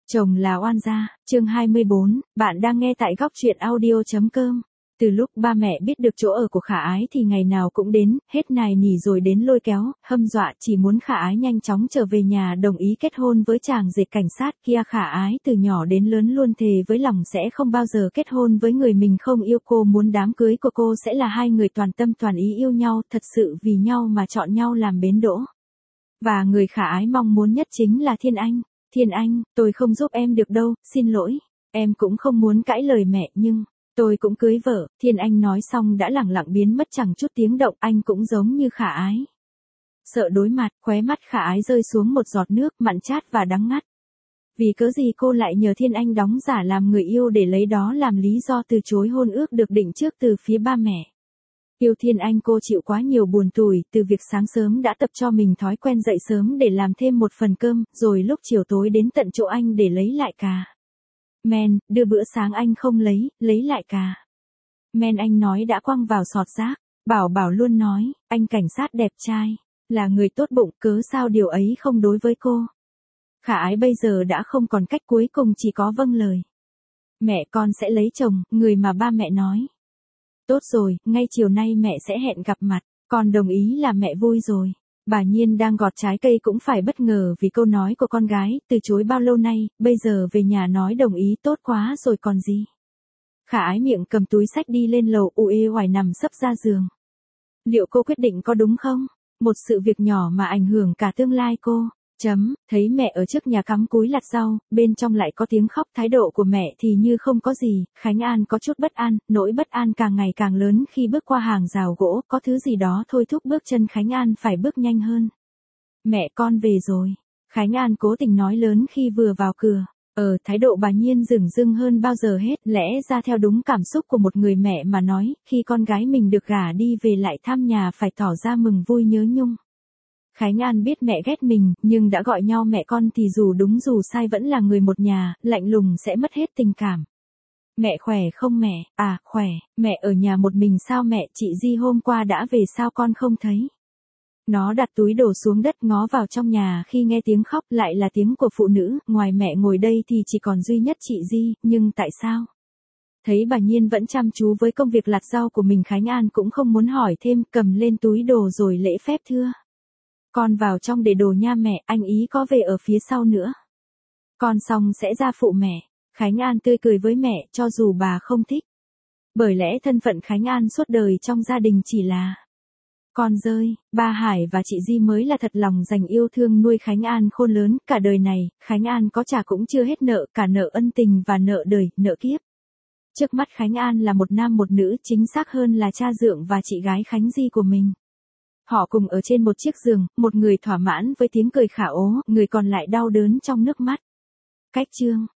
Chồng là oan gia, chương 24, bạn đang nghe tại góc truyện audio.com. Từ lúc ba mẹ biết được chỗ ở của Khả Ái thì ngày nào cũng đến, hết nài nỉ rồi đến lôi kéo, hâm dọa chỉ muốn Khả Ái nhanh chóng trở về nhà đồng ý kết hôn với chàng rể cảnh sát kia. Khả Ái từ nhỏ đến lớn luôn thề với lòng sẽ không bao giờ kết hôn với người mình không yêu. Cô muốn đám cưới của cô sẽ là hai người toàn tâm toàn ý yêu nhau, thật sự vì nhau mà chọn nhau làm bến đỗ. Và người Khả Ái mong muốn nhất chính là Thiên Anh. Thiên Anh, tôi không giúp em được đâu, xin lỗi. Em cũng không muốn cãi lời mẹ nhưng tôi cũng cưới vợ. Thiên Anh nói xong đã lẳng lặng biến mất chẳng chút tiếng động. Anh cũng giống như Khả Ái. Sợ đối mặt, khóe mắt Khả Ái rơi xuống một giọt nước mặn chát và đắng ngắt. Vì cớ gì cô lại nhờ Thiên Anh đóng giả làm người yêu để lấy đó làm lý do từ chối hôn ước được định trước từ phía ba mẹ. Yêu Thiên Anh cô chịu quá nhiều buồn tủi, từ việc sáng sớm đã tập cho mình thói quen dậy sớm để làm thêm một phần cơm, rồi lúc chiều tối đến tận chỗ anh để lấy lại cà. Men, đưa bữa sáng anh không lấy lại cà. Men anh nói đã quăng vào sọt rác. Bảo luôn nói, anh cảnh sát đẹp trai, là người tốt bụng, cớ sao điều ấy không đối với cô. Khả Ái bây giờ đã không còn cách, cuối cùng chỉ có vâng lời. Mẹ con sẽ lấy chồng, người mà ba mẹ nói. Tốt rồi, ngay chiều nay mẹ sẽ hẹn gặp mặt, con đồng ý là mẹ vui rồi. Bà Nhiên đang gọt trái cây cũng phải bất ngờ vì câu nói của con gái, từ chối bao lâu nay, bây giờ về nhà nói đồng ý, tốt quá rồi còn gì. Khả Ái miệng cầm túi xách đi lên lầu, uể oải nằm sấp ra giường. Liệu cô quyết định có đúng không? Một sự việc nhỏ mà ảnh hưởng cả tương lai cô. Thấy mẹ ở trước nhà cắm cúi lặt rau, bên trong lại có tiếng khóc. Thái độ của mẹ thì như không có gì. Khánh An có chút bất an, nỗi bất an càng ngày càng lớn khi bước qua hàng rào gỗ, có thứ gì đó thôi thúc bước chân Khánh An phải bước nhanh hơn. Mẹ con về rồi. Khánh An cố tình nói lớn khi vừa vào cửa. Thái độ bà Nhiên dửng dưng hơn bao giờ hết, lẽ ra theo đúng cảm xúc của một người mẹ mà nói, khi con gái mình được gả đi về lại thăm nhà phải tỏ ra mừng vui nhớ nhung. Khánh An biết mẹ ghét mình, nhưng đã gọi nhau mẹ con thì dù đúng dù sai vẫn là người một nhà, lạnh lùng sẽ mất hết tình cảm. Mẹ khỏe không mẹ? À, khỏe, mẹ ở nhà một mình sao mẹ? Chị Di hôm qua đã về sao con không thấy? Nó đặt túi đồ xuống đất ngó vào trong nhà khi nghe tiếng khóc, lại là tiếng của phụ nữ, ngoài mẹ ngồi đây thì chỉ còn duy nhất chị Di, nhưng tại sao? Thấy bà Nhiên vẫn chăm chú với công việc lặt rau của mình, Khánh An cũng không muốn hỏi thêm, cầm lên túi đồ rồi lễ phép thưa. Con vào trong để đồ nha mẹ, anh ý có về ở phía sau nữa. Con xong sẽ ra phụ mẹ. Khánh An tươi cười với mẹ cho dù bà không thích. Bởi lẽ thân phận Khánh An suốt đời trong gia đình chỉ là con rơi. Ba Hải và chị Di mới là thật lòng dành yêu thương nuôi Khánh An khôn lớn. Cả đời này, Khánh An có trả cũng chưa hết nợ, cả nợ ân tình và nợ đời, nợ kiếp. Trước mắt Khánh An là một nam một nữ, chính xác hơn là cha dượng và chị gái Khánh Di của mình. Họ cùng ở trên một chiếc giường, một người thỏa mãn với tiếng cười khả ố, người còn lại đau đớn trong nước mắt. Cách chương